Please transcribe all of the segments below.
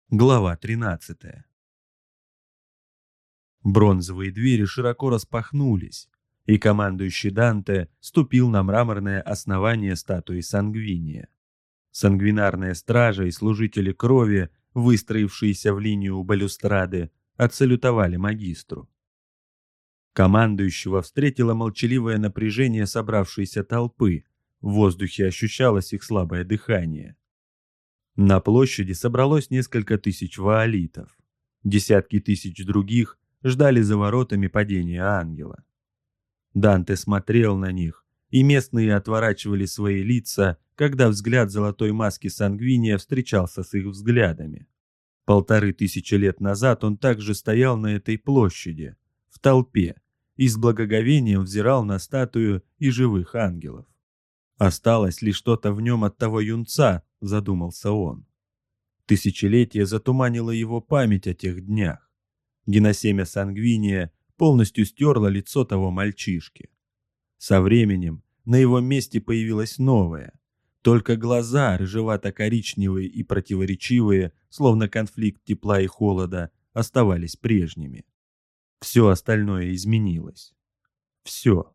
Глава 13. Бронзовые двери широко распахнулись, и командующий Данте ступил на мраморное основание статуи Сангвиния. Сангвинарная стража и служители крови, выстроившиеся в линию у балюстрады, отсалютовали магистру. Командующего встретило молчаливое напряжение собравшейся толпы, в воздухе ощущалось их слабое дыхание. На площади собралось несколько тысяч ваолитов. Десятки тысяч других ждали за воротами падения ангела. Данте смотрел на них, и местные отворачивали свои лица, когда взгляд золотой маски Сангвиния встречался с их взглядами. 1500 лет назад он также стоял на этой площади, в толпе, и с благоговением взирал на статую и живых ангелов. «Осталось ли что-то в нем от того юнца?» – задумался он. Тысячелетие затуманило его память о тех днях. Геносемя Сангвиния полностью стерло лицо того мальчишки. Со временем на его месте появилось новое. Только глаза, рыжевато-коричневые и противоречивые, словно конфликт тепла и холода, оставались прежними. Все остальное изменилось. Все.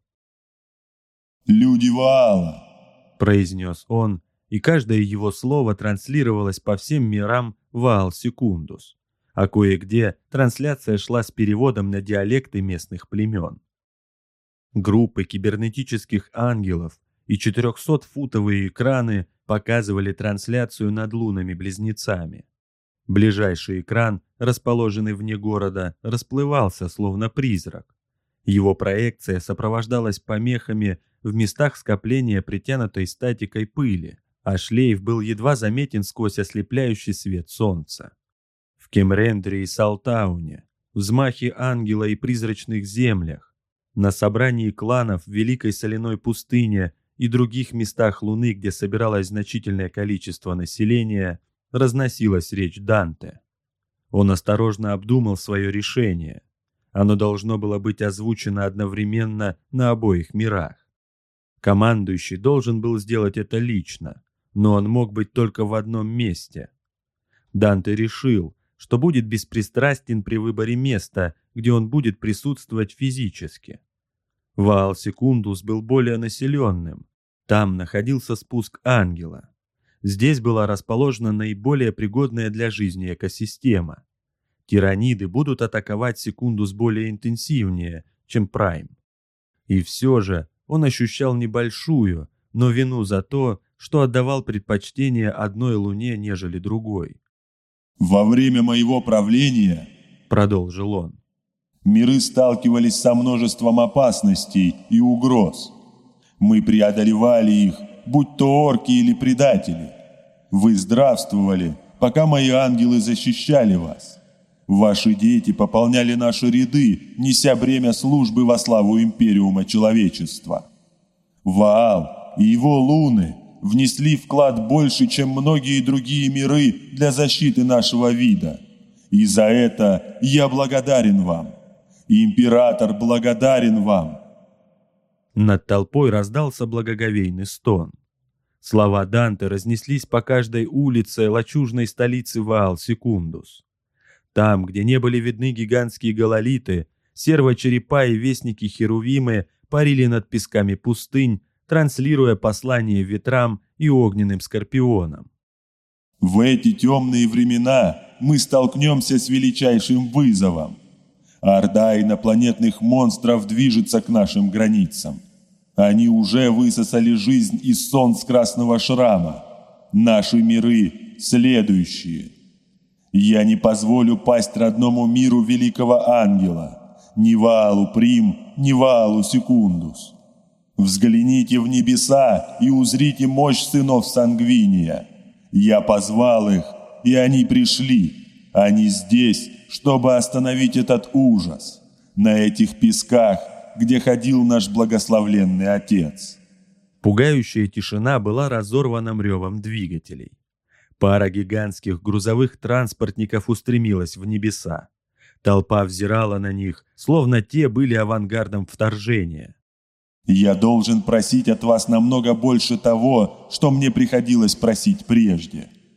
«Люди Ваала!» — произнес он, и каждое его слово транслировалось по всем мирам Ваал Секундус, а кое-где трансляция шла с переводом на диалекты местных племен. Группы кибернетических ангелов и 400-футовые экраны показывали трансляцию над лунами-близнецами. Ближайший экран, расположенный вне города, расплывался, словно призрак. Его проекция сопровождалась помехами в местах скопления притянутой статикой пыли, а шлейф был едва заметен сквозь ослепляющий свет солнца. В Кемрендре и Салтауне, взмахе ангела и призрачных землях, на собрании кланов в Великой Соляной пустыне и других местах Луны, где собиралось значительное количество населения, разносилась речь Данте. Он осторожно обдумал свое решение. Оно должно было быть озвучено одновременно на обоих мирах. Командующий должен был сделать это лично, но он мог быть только в одном месте. Данте решил, что будет беспристрастен при выборе места, где он будет присутствовать физически. Ваал Секундус был более населенным. Там находился спуск ангела. Здесь была расположена наиболее пригодная для жизни экосистема. Тираниды будут атаковать Секундус более интенсивнее, чем Прайм. И все же он ощущал небольшую, но вину за то, что отдавал предпочтение одной луне, нежели другой. «Во время моего правления, — продолжил он, — миры сталкивались со множеством опасностей и угроз. Мы преодолевали их, будь то орки или предатели. Вы здравствовали, пока мои ангелы защищали вас. Ваши дети пополняли наши ряды, неся бремя службы во славу империума человечества. Ваал и его луны внесли вклад больше, чем многие другие миры для защиты нашего вида. И за это я благодарен вам. Император благодарен вам». Над толпой раздался благоговейный стон. Слова Данте разнеслись по каждой улице лачужной столицы Ваал Секундус. Там, где не были видны гигантские гололиты, сервочерепа и вестники Херувимы парили над песками пустынь, транслируя послание ветрам и огненным скорпионам. «В эти темные времена мы столкнемся с величайшим вызовом. Орда инопланетных монстров движется к нашим границам. Они уже высосали жизнь из солнц Красного Шрама. Наши миры следующие. Я не позволю пасть родному миру великого ангела, ни Ваалу Прим, ни Ваалу Секундус. Взгляните в небеса и узрите мощь сынов Сангвиния. Я позвал их, и они пришли. Они здесь, чтобы остановить этот ужас. На этих песках, где ходил наш благословленный Отец». Пугающая тишина была разорвана ревом двигателей. Пара гигантских грузовых транспортников устремилась в небеса. Толпа взирала на них, словно те были авангардом вторжения. «Я должен просить от вас намного больше того, что мне приходилось просить прежде.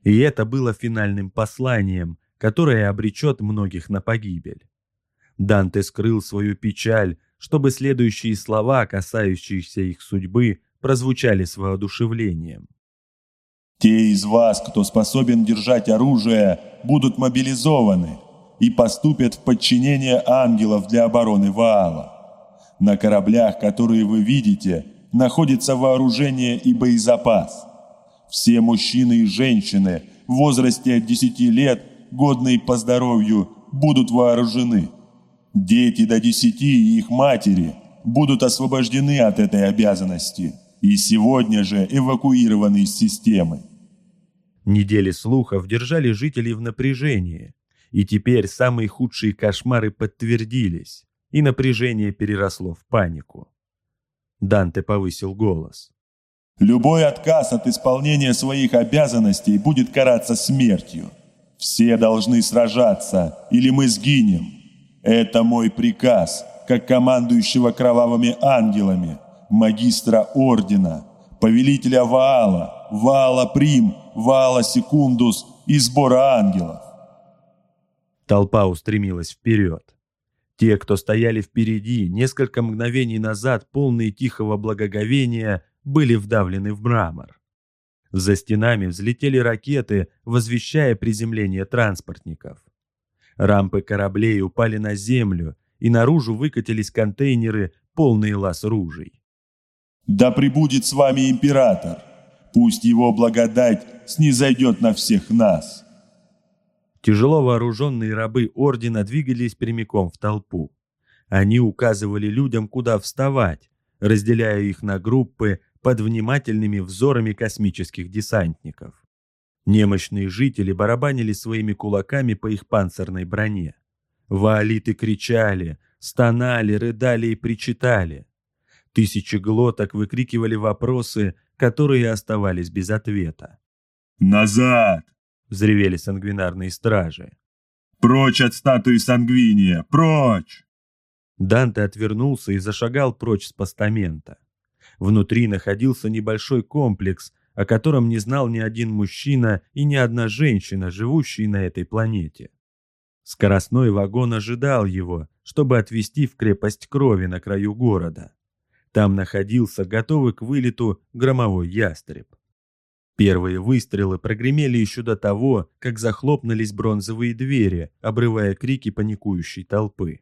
И это было финальным посланием, которое обречет многих на погибель. Данте скрыл свою печаль, чтобы следующие слова, касающиеся их судьбы, прозвучали с воодушевлением. «Те из вас, кто способен держать оружие, будут мобилизованы и поступят в подчинение ангелов для обороны Ваала. На кораблях, которые вы видите, находится вооружение и боезапас. Все мужчины и женщины в возрасте от 10 лет, годные по здоровью, будут вооружены. Дети до 10 и их матери будут освобождены от этой обязанности и сегодня же эвакуированы из системы». Недели слухов держали жителей в напряжении, и теперь самые худшие кошмары подтвердились, и напряжение переросло в панику. Данте повысил голос. «Любой отказ от исполнения своих обязанностей будет караться смертью. Все должны сражаться, или мы сгинем. Это мой приказ, как командующего кровавыми ангелами, магистра Ордена, повелителя Ваала, Ваала Прим, Ваала Секундус и сбора ангелов». Толпа устремилась вперед. Те, кто стояли впереди, несколько мгновений назад, полные тихого благоговения, были вдавлены в мрамор. За стенами взлетели ракеты, возвещая приземление транспортников. Рампы кораблей упали на землю, и наружу выкатились контейнеры, полные лаз-ружей. «Да пребудет с вами император! Пусть его благодать снизойдет на всех нас!» Тяжело вооруженные рабы Ордена двигались прямиком в толпу. Они указывали людям, куда вставать, разделяя их на группы под внимательными взорами космических десантников. Немощные жители барабанили своими кулаками по их панцирной броне. Ваалиты кричали, стонали, рыдали и причитали. Тысячи глоток выкрикивали вопросы, которые оставались без ответа. «Назад!» — взревели сангвинарные стражи. «Прочь от статуи Сангвиния! Прочь!» Данте отвернулся и зашагал прочь с постамента. Внутри находился небольшой комплекс, о котором не знал ни один мужчина и ни одна женщина, живущие на этой планете. Скоростной вагон ожидал его, чтобы отвезти в крепость крови на краю города. Там находился готовый к вылету громовой ястреб. Первые выстрелы прогремели еще до того, как захлопнулись бронзовые двери, обрывая крики паникующей толпы.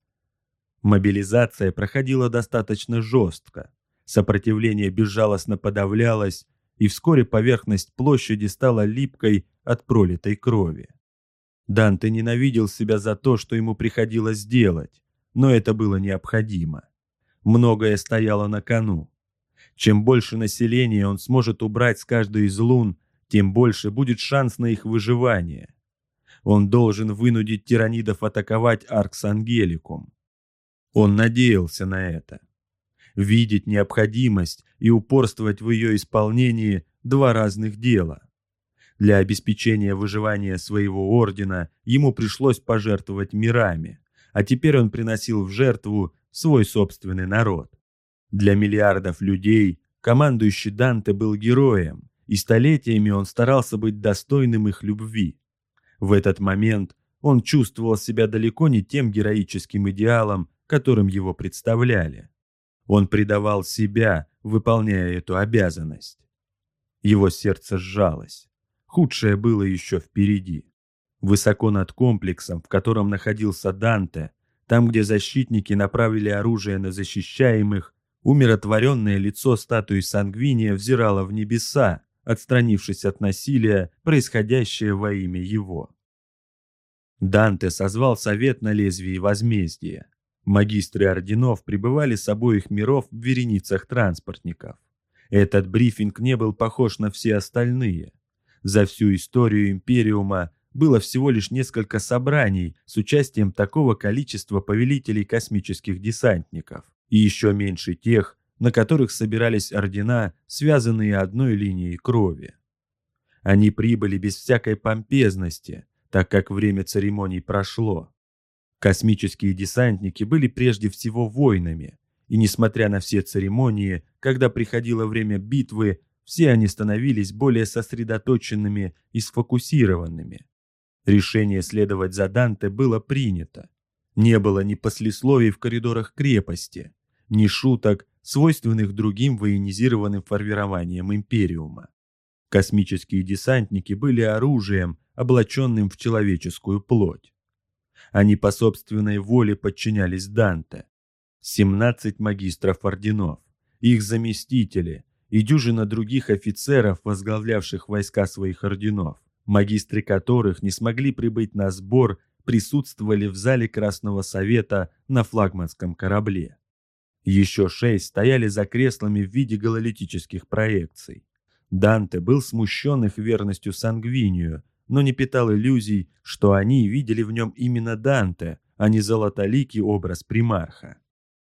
Мобилизация проходила достаточно жестко. Сопротивление безжалостно подавлялось, и вскоре поверхность площади стала липкой от пролитой крови. Данте ненавидел себя за то, что ему приходилось делать, но это было необходимо. Многое стояло на кону. Чем больше населения он сможет убрать с каждой из лун, тем больше будет шанс на их выживание. Он должен вынудить тиранидов атаковать Аркс Ангеликум. Он надеялся на это. Видеть необходимость и упорствовать в ее исполнении – два разных дела. Для обеспечения выживания своего ордена ему пришлось пожертвовать мирами, а теперь он приносил в жертву свой собственный народ. Для миллиардов людей командующий Данте был героем, и столетиями он старался быть достойным их любви. В этот момент он чувствовал себя далеко не тем героическим идеалом, которым его представляли. Он предавал себя, выполняя эту обязанность. Его сердце сжалось. Худшее было еще впереди. Высоко над комплексом, в котором находился Данте, там, где защитники направили оружие на защищаемых, умиротворенное лицо статуи Сангвиния взирало в небеса, отстранившись от насилия, происходящее во имя его. Данте созвал совет на лезвии возмездия. Магистры орденов прибывали с обоих миров в вереницах транспортников. Этот брифинг не был похож на все остальные. За всю историю Империума было всего лишь несколько собраний с участием такого количества повелителей космических десантников, и еще меньше тех, на которых собирались ордена, связанные одной линией крови. Они прибыли без всякой помпезности, так как время церемоний прошло. Космические десантники были прежде всего воинами, и, несмотря на все церемонии, когда приходило время битвы, все они становились более сосредоточенными и сфокусированными. Решение следовать за Данте было принято. Не было ни послесловий в коридорах крепости, ни шуток, свойственных другим военизированным формированиям Империума. Космические десантники были оружием, облаченным в человеческую плоть. Они по собственной воле подчинялись Данте. 17 магистров орденов, их заместители и дюжина других офицеров, возглавлявших войска своих орденов, магистры которых не смогли прибыть на сбор, присутствовали в зале Красного Совета на флагманском корабле. Еще 6 стояли за креслами в виде гололитических проекций. Данте был смущен их верностью Сангвинию, но не питал иллюзий, что они видели в нем именно Данте, а не золотоликий образ примарха.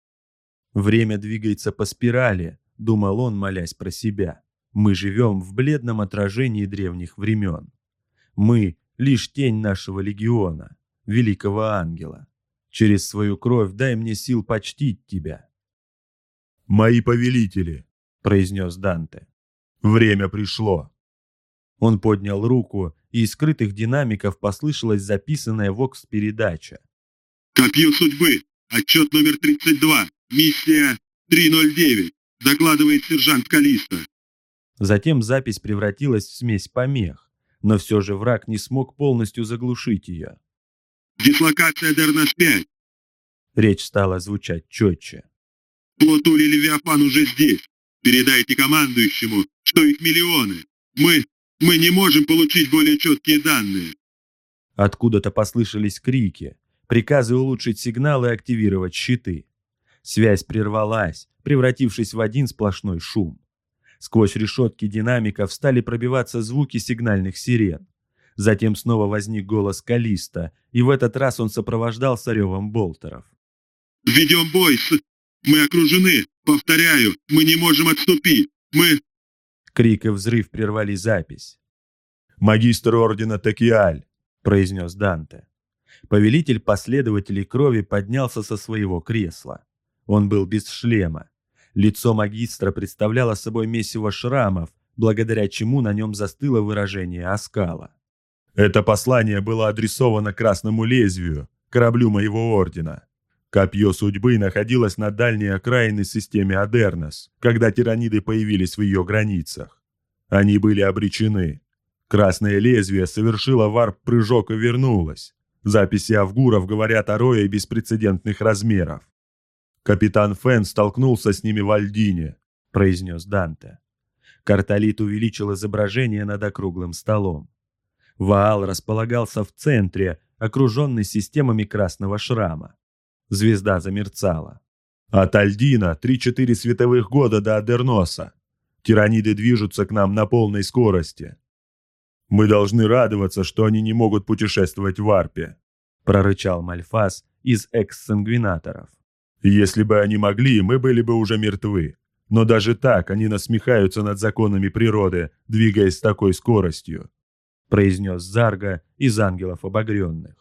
«Время двигается по спирали», — думал он, молясь про себя. «Мы живем в бледном отражении древних времен. Мы — лишь тень нашего легиона, великого ангела. Через свою кровь дай мне сил почтить тебя». «Мои повелители», — произнес Данте. «Время пришло». Он поднял руку, и из скрытых динамиков послышалась записанная вокс-передача. «Копье судьбы. Отчет номер 32. Миссия 309. Докладывает сержант Калиста». Затем запись превратилась в смесь помех, но все же враг не смог полностью заглушить ее. «Дислокация Дернас-5. Речь стала звучать четче. Флот Ули Левиафан уже здесь. Передайте командующему, что их миллионы. Мы не можем получить более четкие данные». Откуда-то послышались крики, приказы улучшить сигнал и активировать щиты. Связь прервалась, превратившись в один сплошной шум. Сквозь решетки динамиков стали пробиваться звуки сигнальных сирен. Затем снова возник голос Калиста, и в этот раз он сопровождался ревом болтеров. «Ведем бой Мы окружены. Повторяю, мы не можем отступить. Крик и взрыв прервали запись. «Магистр ордена Текиаль», — произнес Данте. Повелитель последователей крови поднялся со своего кресла. Он был без шлема. Лицо магистра представляло собой месиво шрамов, благодаря чему на нем застыло выражение оскала. «Это послание было адресовано Красному Лезвию, кораблю моего ордена. Копье судьбы находилось на дальней окраине системы Адернос, когда тираниды появились в ее границах. Они были обречены. Красное Лезвие совершило варп-прыжок и вернулось. Записи авгуров говорят о рое беспрецедентных размеров. Капитан Фен столкнулся с ними в Альдине», — произнес Данте. Карталит увеличил изображение над округлым столом. Ваал располагался в центре, окруженный системами красного шрама. Звезда замерцала. «От Альдина 3-4 световых года до Адерноса. Тираниды движутся к нам на полной скорости. Мы должны радоваться, что они не могут путешествовать в варпе», — прорычал Мальфас из экс-сангвинаторов. «Если бы они могли, мы были бы уже мертвы. Но даже так они насмехаются над законами природы, двигаясь с такой скоростью», — произнес Зарга из ангелов обогренных.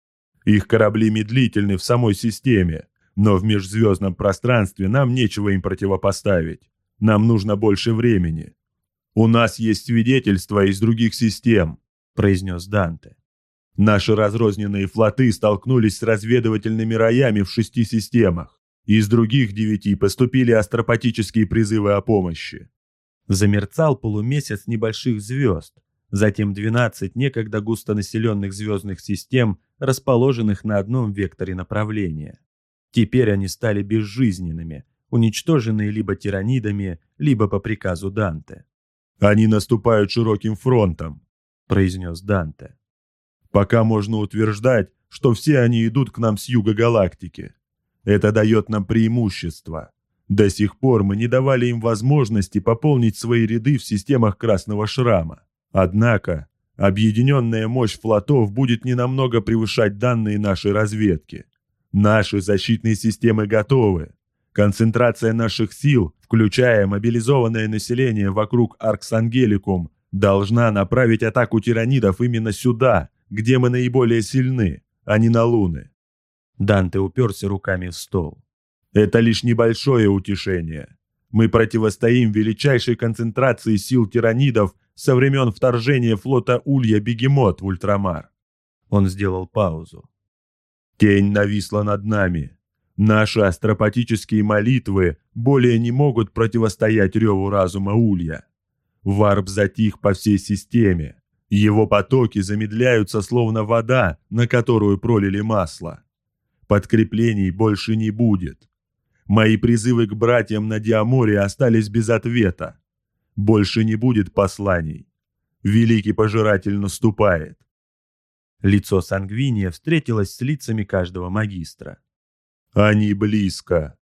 «Их корабли медлительны в самой системе, но в межзвездном пространстве нам нечего им противопоставить. Нам нужно больше времени. У нас есть свидетельства из других систем», — произнес Данте. «Наши разрозненные флоты столкнулись с разведывательными роями в 6 системах. Из других 9 поступили астропатические призывы о помощи». Замерцал полумесяц небольших звезд, затем 12 некогда густонаселенных звездных систем, расположенных на одном векторе направления. Теперь они стали безжизненными, уничтоженные либо тиранидами, либо по приказу Данте. «Они наступают широким фронтом», — произнес Данте. «Пока можно утверждать, что все они идут к нам с юга галактики. Это дает нам преимущество. До сих пор мы не давали им возможности пополнить свои ряды в системах Красного Шрама. Однако объединенная мощь флотов будет ненамного превышать данные нашей разведки. Наши защитные системы готовы. Концентрация наших сил, включая мобилизованное население вокруг Аркс-Ангеликум, должна направить атаку тиранидов именно сюда, где мы наиболее сильны, а не на Луны». Данте уперся руками в стол. «Это лишь небольшое утешение. Мы противостоим величайшей концентрации сил тиранидов со времен вторжения флота Улья-Бегемот в Ультрамар. Он сделал паузу. Тень нависла над нами. Наши астропатические молитвы более не могут противостоять реву разума Улья. Варп затих по всей системе. Его потоки замедляются, словно вода, на которую пролили масло. Подкреплений больше не будет. Мои призывы к братьям на Диаморе остались без ответа. Больше не будет посланий. Великий пожиратель наступает. Лицо Сангвиния встретилось с лицами каждого магистра. «Они близко»,